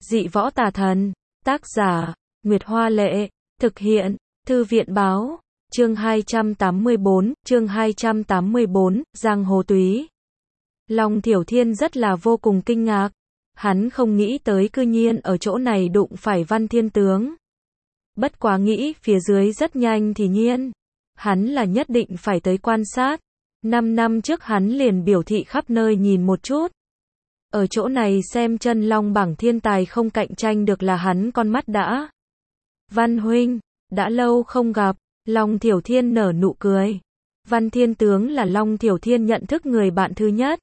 Dị võ tà thần. Tác giả, Nguyệt Hoa Lệ. Thực hiện, Thư viện Báo. Chương 284, Giang Hồ Túy. Long Thiểu Thiên rất là vô cùng kinh ngạc. Hắn không nghĩ tới cư nhiên ở chỗ này đụng phải Văn Thiên Tướng. Bất quá nghĩ phía dưới rất nhanh thì nhiên. Hắn là nhất định phải tới quan sát. 5 năm trước hắn liền biểu thị khắp nơi nhìn một chút. Ở chỗ này xem chân long bảng thiên tài không cạnh tranh được là hắn con mắt đã. Văn huynh, đã lâu không gặp. Long Thiểu Thiên nở nụ cười. Văn Thiên Tướng là Long Thiểu Thiên nhận thức người bạn thứ nhất.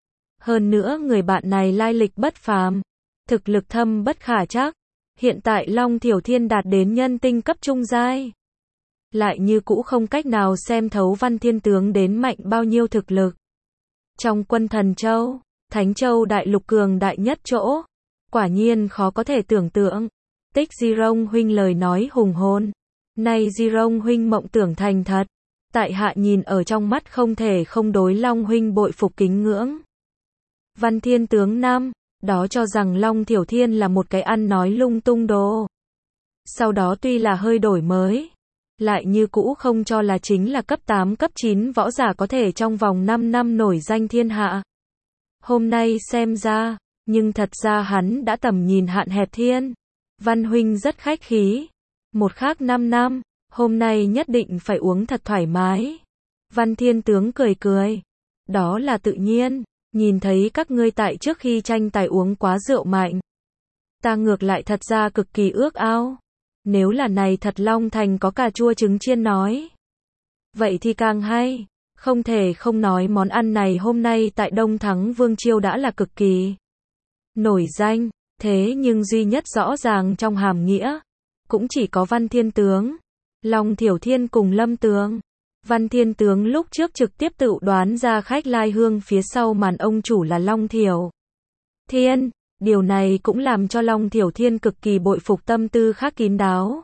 Hơn nữa người bạn này lai lịch bất phàm, thực lực thâm bất khả trắc. Hiện tại Long Thiểu Thiên đạt đến nhân tinh cấp trung giai. Lại như cũ không cách nào xem thấu Văn Thiên Tướng đến mạnh bao nhiêu thực lực. Trong Quân Thần Châu, Thánh Châu đại lục cường đại nhất chỗ. Quả nhiên khó có thể tưởng tượng. Tích Di Rông huynh lời nói hùng hồn. Nay Di Rông huynh mộng tưởng thành thật. Tại hạ nhìn ở trong mắt không thể không đối Long huynh bội phục kính ngưỡng. Văn Thiên Tướng năm, đó cho rằng Long Thiểu Thiên là một cái ăn nói lung tung đồ. Sau đó tuy là hơi đổi mới, lại như cũ không cho là chính là cấp 8 cấp 9 võ giả có thể trong vòng 5 năm nổi danh thiên hạ. Hôm nay xem ra, nhưng thật ra hắn đã tầm nhìn hạn hẹp thiên. Văn huynh rất khách khí. Một khác 5 năm, hôm nay nhất định phải uống thật thoải mái. Văn Thiên Tướng cười cười. Đó là tự nhiên. Nhìn thấy các ngươi tại trước khi tranh tài uống quá rượu mạnh. Ta ngược lại thật ra cực kỳ ước ao. Nếu là này thật Long Thành có cà chua trứng chiên nói. Vậy thì càng hay. Không thể không nói món ăn này hôm nay tại Đông Thắng Vương Chiêu đã là cực kỳ nổi danh. Thế nhưng duy nhất rõ ràng trong hàm nghĩa. Cũng chỉ có Văn Thiên Tướng, Long Thiểu Thiên cùng Lâm Tường. Văn Thiên Tướng lúc trước trực tiếp tự đoán ra khách lai hương phía sau màn ông chủ là Long Thiểu Thiên. Điều này cũng làm cho Long Thiểu Thiên cực kỳ bội phục tâm tư khắc kín đáo.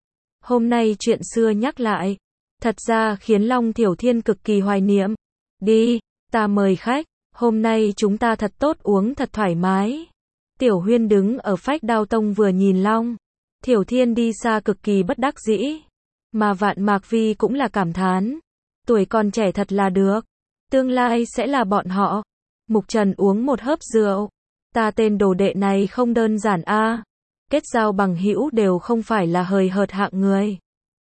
Hôm nay chuyện xưa nhắc lại, thật ra khiến Long Thiểu Thiên cực kỳ hoài niệm. Đi, ta mời khách, hôm nay chúng ta thật tốt uống thật thoải mái. Tiểu Huyên đứng ở Phách Đao Tông vừa nhìn Long Thiểu Thiên đi xa cực kỳ bất đắc dĩ. Mà Vạn Mạc Vi cũng là cảm thán. Tuổi còn trẻ thật là được. Tương lai sẽ là bọn họ. Mục Trần uống một hớp rượu. Ta tên đồ đệ này không đơn giản a. Kết giao bằng hữu đều không phải là hời hợt hạng người.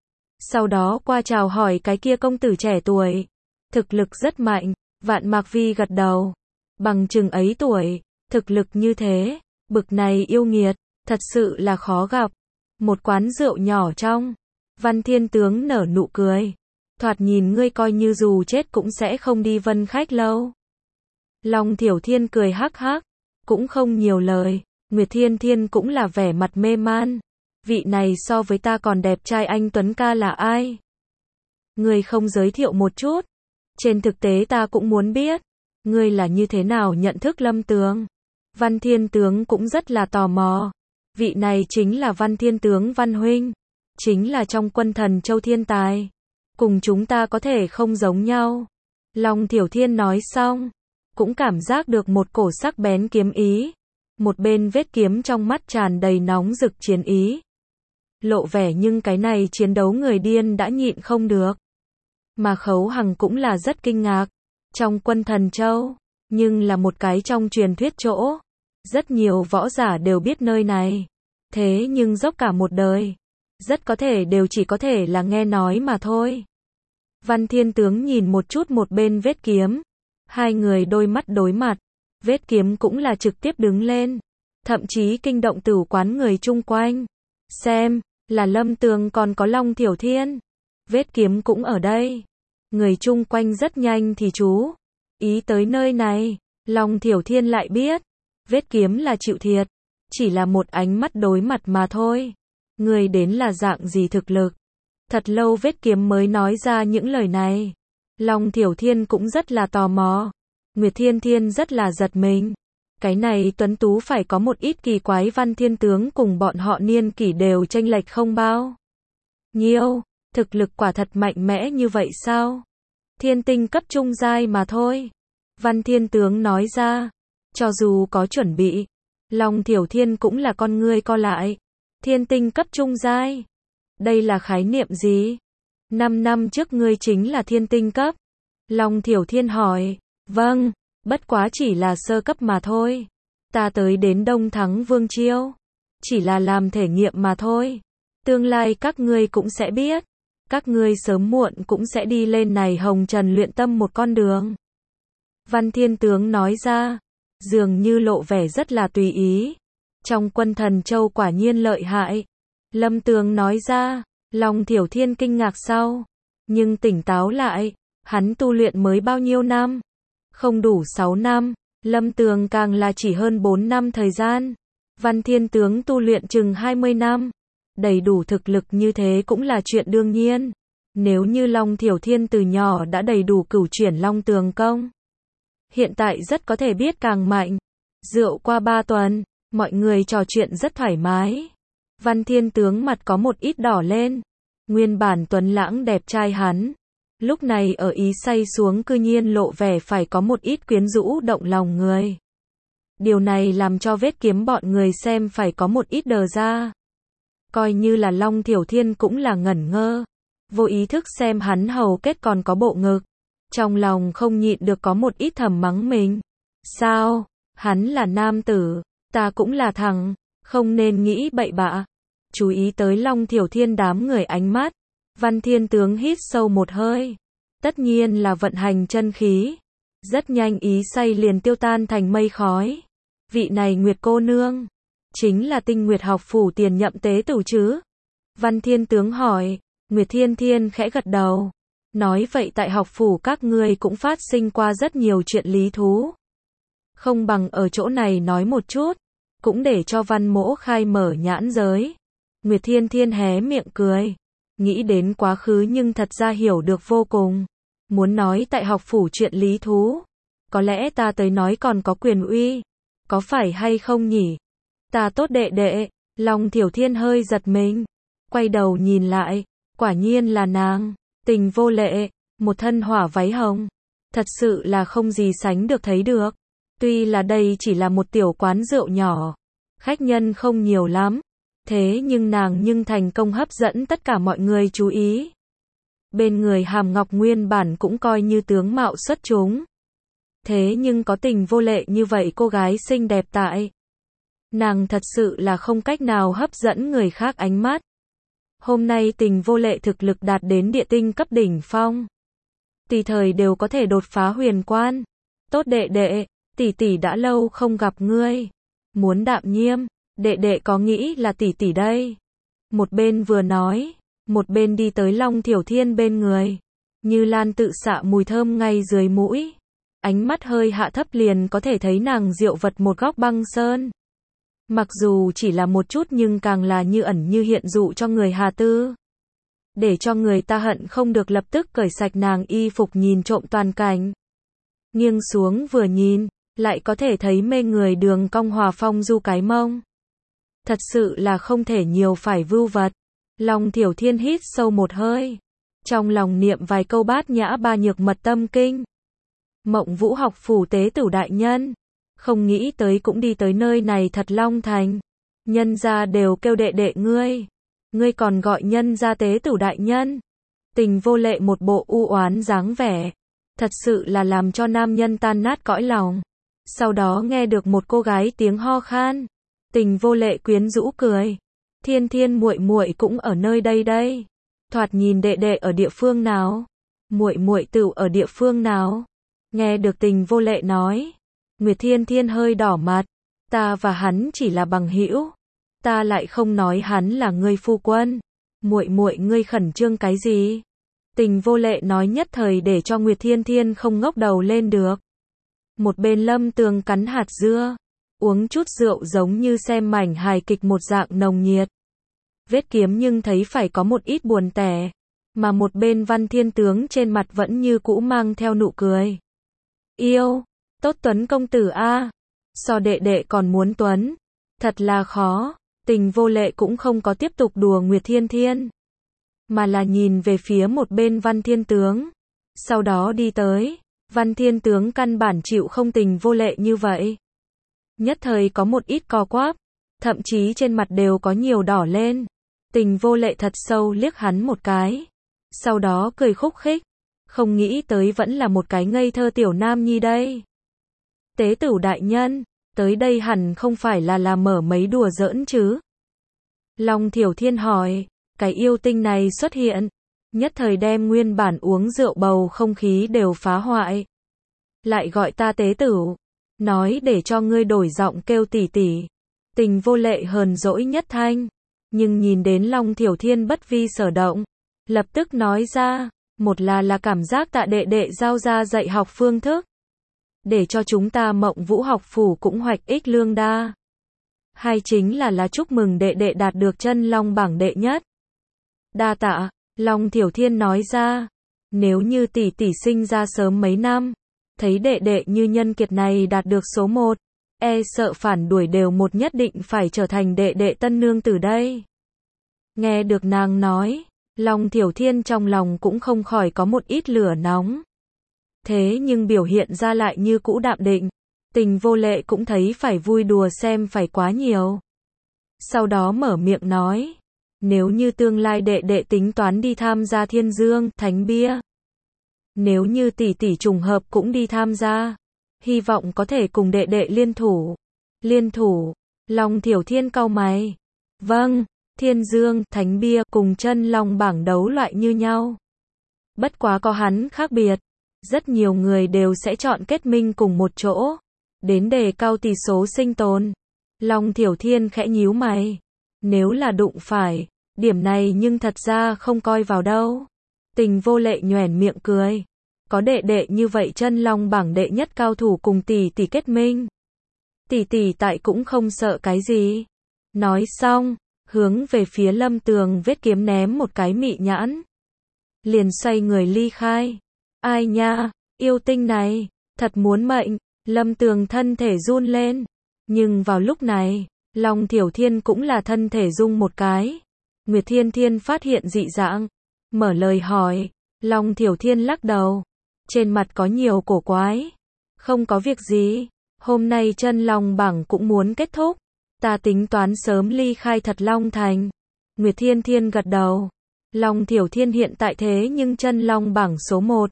Sau đó qua chào hỏi cái kia công tử trẻ tuổi. Thực lực rất mạnh. Vạn Mạc Vi gật đầu. Bằng chừng ấy tuổi, thực lực như thế, bực này yêu nghiệt, thật sự là khó gặp. Một quán rượu nhỏ trong. Văn Thiên Tướng nở nụ cười. Thoạt nhìn ngươi coi như dù chết cũng sẽ không đi vân khách lâu. Long Thiểu Thiên cười hắc hắc. Cũng không nhiều lời. Nguyệt Thiên Thiên cũng là vẻ mặt mê man. Vị này so với ta còn đẹp trai anh Tuấn ca là ai? Ngươi không giới thiệu một chút. Trên thực tế ta cũng muốn biết. Ngươi là như thế nào nhận thức Lâm Tường? Văn Thiên Tướng cũng rất là tò mò. Vị này chính là Văn Thiên Tướng Văn huynh. Chính là trong Quân Thần Châu thiên tài. Cùng chúng ta có thể không giống nhau. Long Thiểu Thiên nói xong. Cũng cảm giác được một cổ sắc bén kiếm ý. Một bên vết kiếm trong mắt tràn đầy nóng rực chiến ý. Lộ vẻ nhưng cái này chiến đấu người điên đã nhịn không được. Mà Khấu Hằng cũng là rất kinh ngạc. Trong Quân Thần Châu. Nhưng là một cái trong truyền thuyết chỗ. Rất nhiều võ giả đều biết nơi này. Thế nhưng dốc cả một đời. Rất có thể đều chỉ có thể là nghe nói mà thôi. Văn Thiên Tướng nhìn một chút một bên vết kiếm. Hai người đôi mắt đối mặt. Vết kiếm cũng là trực tiếp đứng lên. Thậm chí kinh động tử quán người chung quanh. Xem, là Lâm Tường còn có Long Thiểu Thiên. Vết kiếm cũng ở đây. Người chung quanh rất nhanh thì chú ý tới nơi này. Long Thiểu Thiên lại biết. Vết kiếm là chịu thiệt. Chỉ là một ánh mắt đối mặt mà thôi. Người đến là dạng gì thực lực. Thật lâu vết kiếm mới nói ra những lời này. Long Thiểu Thiên cũng rất là tò mò. Nguyệt Thiên Thiên rất là giật mình. Cái này tuấn tú phải có một ít kỳ quái. Văn Thiên Tướng cùng bọn họ niên kỷ đều chênh lệch không bao nhiêu. Thực lực quả thật mạnh mẽ như vậy sao? Thiên tinh cấp trung giai mà thôi. Văn Thiên Tướng nói ra. Cho dù có chuẩn bị, Long Thiểu Thiên cũng là con ngươi co lại. Thiên tinh cấp trung giai. Đây là khái niệm gì? 5 năm trước ngươi chính là thiên tinh cấp. Long Thiểu Thiên hỏi. Vâng, bất quá chỉ là sơ cấp mà thôi. Ta tới đến Đông Thắng Vương Chiêu. Chỉ là làm thể nghiệm mà thôi. Tương lai các ngươi cũng sẽ biết. Các ngươi sớm muộn cũng sẽ đi lên này hồng trần luyện tâm một con đường. Văn Thiên Tướng nói ra. Dường như lộ vẻ rất là tùy ý. Trong quân thần châu quả nhiên lợi hại. Lâm Tường nói ra. Long Thiểu Thiên kinh ngạc sau. Nhưng tỉnh táo lại. Hắn tu luyện mới bao nhiêu năm? Không đủ 6 năm. Lâm Tường càng là chỉ hơn 4 năm thời gian. Văn Thiên Tướng tu luyện chừng 20 năm. Đầy đủ thực lực như thế cũng là chuyện đương nhiên. Nếu như Long Thiểu Thiên từ nhỏ đã đầy đủ cửu chuyển Long Tường công. Hiện tại rất có thể biết càng mạnh. Rượu qua 3 tuần, mọi người trò chuyện rất thoải mái. Văn Thiên Tướng mặt có một ít đỏ lên. Nguyên bản tuấn lãng đẹp trai hắn. Lúc này ở ý say xuống cư nhiên lộ vẻ phải có một ít quyến rũ động lòng người. Điều này làm cho vết kiếm bọn người xem phải có một ít đờ ra. Coi như là Long Thiểu Thiên cũng là ngẩn ngơ. Vô ý thức xem hắn hầu kết còn có bộ ngực. Trong lòng không nhịn được có một ít thầm mắng mình. Sao? Hắn là nam tử. Ta cũng là thằng. Không nên nghĩ bậy bạ. Chú ý tới Long Thiểu Thiên đám người ánh mắt. Văn Thiên Tướng hít sâu một hơi. Tất nhiên là vận hành chân khí. Rất nhanh ý say liền tiêu tan thành mây khói. Vị này Nguyệt cô nương. Chính là Tinh Nguyệt học phủ tiền nhậm tế tử chứ? Văn Thiên Tướng hỏi. Nguyệt Thiên Thiên khẽ gật đầu. Nói vậy tại học phủ các ngươi cũng phát sinh qua rất nhiều chuyện lý thú. Không bằng ở chỗ này nói một chút. Cũng để cho Văn Mỗ khai mở nhãn giới. Nguyệt Thiên Thiên hé miệng cười. Nghĩ đến quá khứ nhưng thật ra hiểu được vô cùng. Muốn nói tại học phủ chuyện lý thú. Có lẽ ta tới nói còn có quyền uy. Có phải hay không nhỉ? Ta tốt đệ đệ. Long Thiểu Thiên hơi giật mình. Quay đầu nhìn lại. Quả nhiên là nàng. Tình vô lệ. Một thân hỏa váy hồng. Thật sự là không gì sánh được thấy được. Tuy là đây chỉ là một tiểu quán rượu nhỏ. Khách nhân không nhiều lắm. Thế nhưng nàng nhưng thành công hấp dẫn tất cả mọi người chú ý. Bên người Hàm Ngọc nguyên bản cũng coi như tướng mạo xuất chúng. Thế nhưng có tình vô lệ như vậy cô gái xinh đẹp tại. Nàng thật sự là không cách nào hấp dẫn người khác ánh mắt. Hôm nay tình vô lệ thực lực đạt đến địa tinh cấp đỉnh phong. Tùy thời đều có thể đột phá huyền quan. Tốt đệ đệ, tỷ tỷ đã lâu không gặp ngươi. Muốn đạm nhiêm, đệ đệ có nghĩ là tỷ tỷ đây. Một bên vừa nói, một bên đi tới Long Thiểu Thiên bên người. Như Lan tự xạ mùi thơm ngay dưới mũi. Ánh mắt hơi hạ thấp liền có thể thấy nàng diệu vật một góc băng sơn. Mặc dù chỉ là một chút nhưng càng là như ẩn như hiện dụ cho người hà tư. Để cho người ta hận không được lập tức cởi sạch nàng y phục nhìn trộm toàn cảnh. Nghiêng xuống vừa nhìn, lại có thể thấy mê người đường cong hòa phong du cái mông. Thật sự là không thể nhiều phải vưu vật. Long Thiểu Thiên hít sâu một hơi. Trong lòng niệm vài câu bát nhã ba nhược mật tâm kinh. Mộng Vũ học phủ tế tử đại nhân. Không nghĩ tới cũng đi tới nơi này thật long thành. Nhân gia đều kêu đệ đệ ngươi. Ngươi còn gọi nhân gia tế tử đại nhân. Tình vô lệ một bộ u oán dáng vẻ. Thật sự là làm cho nam nhân tan nát cõi lòng. Sau đó nghe được một cô gái tiếng ho khan. Tình vô lệ quyến rũ cười. Thiên Thiên muội muội cũng ở nơi đây đây. Thoạt nhìn đệ đệ ở địa phương nào? Muội muội tựu ở địa phương nào? Nghe được tình vô lệ nói. Nguyệt Thiên Thiên hơi đỏ mặt. Ta và hắn chỉ là bằng hữu. Ta lại không nói hắn là ngươi phu quân. Muội muội ngươi khẩn trương cái gì? Tình vô lệ nói nhất thời để cho Nguyệt Thiên Thiên không ngóc đầu lên được. Một bên Lâm Tường cắn hạt dưa. Uống chút rượu giống như xem mảnh hài kịch một dạng nồng nhiệt. Vết kiếm nhưng thấy phải có một ít buồn tẻ. Mà một bên Văn Thiên Tướng trên mặt vẫn như cũ mang theo nụ cười. Yêu, tốt Tuấn công tử a. So đệ đệ còn muốn Tuấn. Thật là khó. Tình vô lệ cũng không có tiếp tục đùa Nguyệt Thiên Thiên. Mà là nhìn về phía một bên Văn Thiên Tướng. Sau đó đi tới. Văn Thiên Tướng căn bản chịu không tình vô lệ như vậy. nhất thời có một ít co quắp, thậm chí trên mặt đều có nhiều đỏ lên. Tình Vô Lệ thật sâu liếc hắn một cái, sau đó cười khúc khích, không nghĩ tới vẫn là một cái ngây thơ tiểu nam nhi đây. Tế Tửu đại nhân, tới đây hẳn không phải là mở mấy đùa giỡn chứ? Long Thiểu Thiên hỏi, cái yêu tinh này xuất hiện, nhất thời đem nguyên bản uống rượu bầu không khí đều phá hoại. Lại gọi ta Tế Tửu, nói để cho ngươi đổi giọng kêu tỷ tỷ. Tình Vô Lệ hờn dỗi nhất thanh, nhưng nhìn đến Long Thiểu Thiên bất vi sở động, lập tức nói ra, một là cảm giác tạ đệ đệ giao ra dạy học phương thức, để cho chúng ta Mộng Vũ học phủ cũng hoạch ích lương đa. Hai chính là chúc mừng đệ đệ đạt được chân long bảng đệ nhất. Đa tạ, Long Thiểu Thiên nói ra, nếu như tỷ tỷ sinh ra sớm mấy năm, thấy đệ đệ như nhân kiệt này đạt được số 1, e sợ phản đuổi đều một nhất định phải trở thành đệ đệ tân nương tử đây. Nghe được nàng nói, Long Thiểu Thiên trong lòng cũng không khỏi có một ít lửa nóng. Thế nhưng biểu hiện ra lại như cũ đạm định, Tình Vô Lệ cũng thấy phải vui đùa xem phải quá nhiều. Sau đó mở miệng nói, nếu như tương lai đệ đệ tính toán đi tham gia Thiên Dương Thánh Bia, nếu như tỷ tỷ trùng hợp cũng đi tham gia, hy vọng có thể cùng đệ đệ liên thủ. Liên thủ? Long Thiểu Thiên cau mày. Vâng, Thiên Dương Thánh Bia cùng chân long bảng đấu loại như nhau. Bất quá có hắn khác biệt, rất nhiều người đều sẽ chọn kết minh cùng một chỗ, đến đề cao tỷ số sinh tồn. Long Thiểu Thiên khẽ nhíu mày. Nếu là đụng phải, điểm này nhưng thật ra không coi vào đâu. Tình Vô Lệ nhoẻn miệng cười. Có đệ đệ như vậy chân long bảng đệ nhất cao thủ cùng tỷ tỷ kết minh. Tỷ tỷ tại cũng không sợ cái gì. Nói xong, hướng về phía Lâm Tường vết kiếm ném một cái mị nhãn. Liền xoay người ly khai. Ai nha, yêu tinh này, thật muốn mệnh. Lâm Tường thân thể run lên. Nhưng vào lúc này, Long Thiểu Thiên cũng là thân thể rung một cái. Nguyệt Thiên Thiên phát hiện dị dạng, mở lời hỏi. Long Thiểu Thiên lắc đầu, trên mặt có nhiều cổ quái. Không có việc gì, hôm nay chân long bảng cũng muốn kết thúc, ta tính toán sớm ly khai Thật Long Thành. Nguyệt Thiên Thiên gật đầu. Long Thiểu Thiên hiện tại thế nhưng chân long bảng số 1.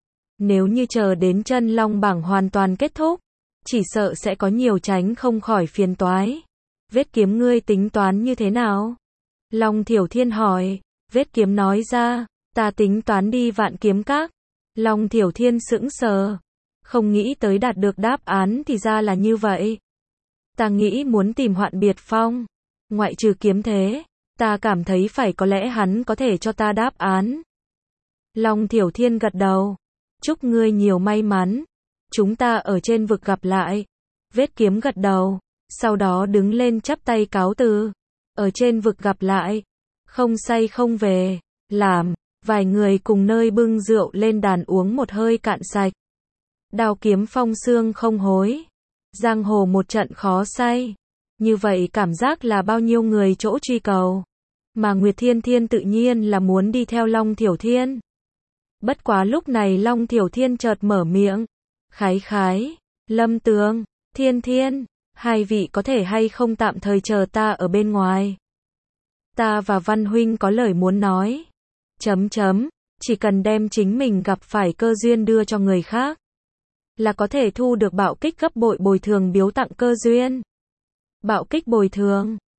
Nếu như chờ đến chân long bảng hoàn toàn kết thúc, chỉ sợ sẽ có nhiều tránh không khỏi phiền toái. Vết kiếm ngươi tính toán như thế nào? Long Thiểu Thiên hỏi. Vết kiếm nói ra, ta tính toán đi Vạn Kiếm Các. Long Thiểu Thiên sững sờ, không nghĩ tới đạt được đáp án thì ra là như vậy. Ta nghĩ muốn tìm Hoạn Biệt Phong, ngoại trừ kiếm thế, ta cảm thấy phải có lẽ hắn có thể cho ta đáp án. Long Thiểu Thiên gật đầu, chúc ngươi nhiều may mắn, chúng ta ở trên vực gặp lại. Vết kiếm gật đầu, sau đó đứng lên chắp tay cáo từ. Ở trên vực gặp lại, không say không về, làm. Vài người cùng nơi bưng rượu lên đàn uống một hơi cạn sạch. Đao kiếm phong xương không hối, giang hồ một trận khó say. Như vậy cảm giác là bao nhiêu người chỗ truy cầu. Mà Nguyệt Thiên Thiên tự nhiên là muốn đi theo Long Thiểu Thiên. Bất quá lúc này Long Thiểu Thiên chợt mở miệng. Khái khái, Lâm Tường, Thiên Thiên, hai vị có thể hay không tạm thời chờ ta ở bên ngoài. Ta và Văn Huynh có lời muốn nói. Chỉ cần đem chính mình gặp phải cơ duyên đưa cho người khác, là có thể thu được bạo kích gấp bội bồi thường biếu tặng cơ duyên. Bạo kích bồi thường.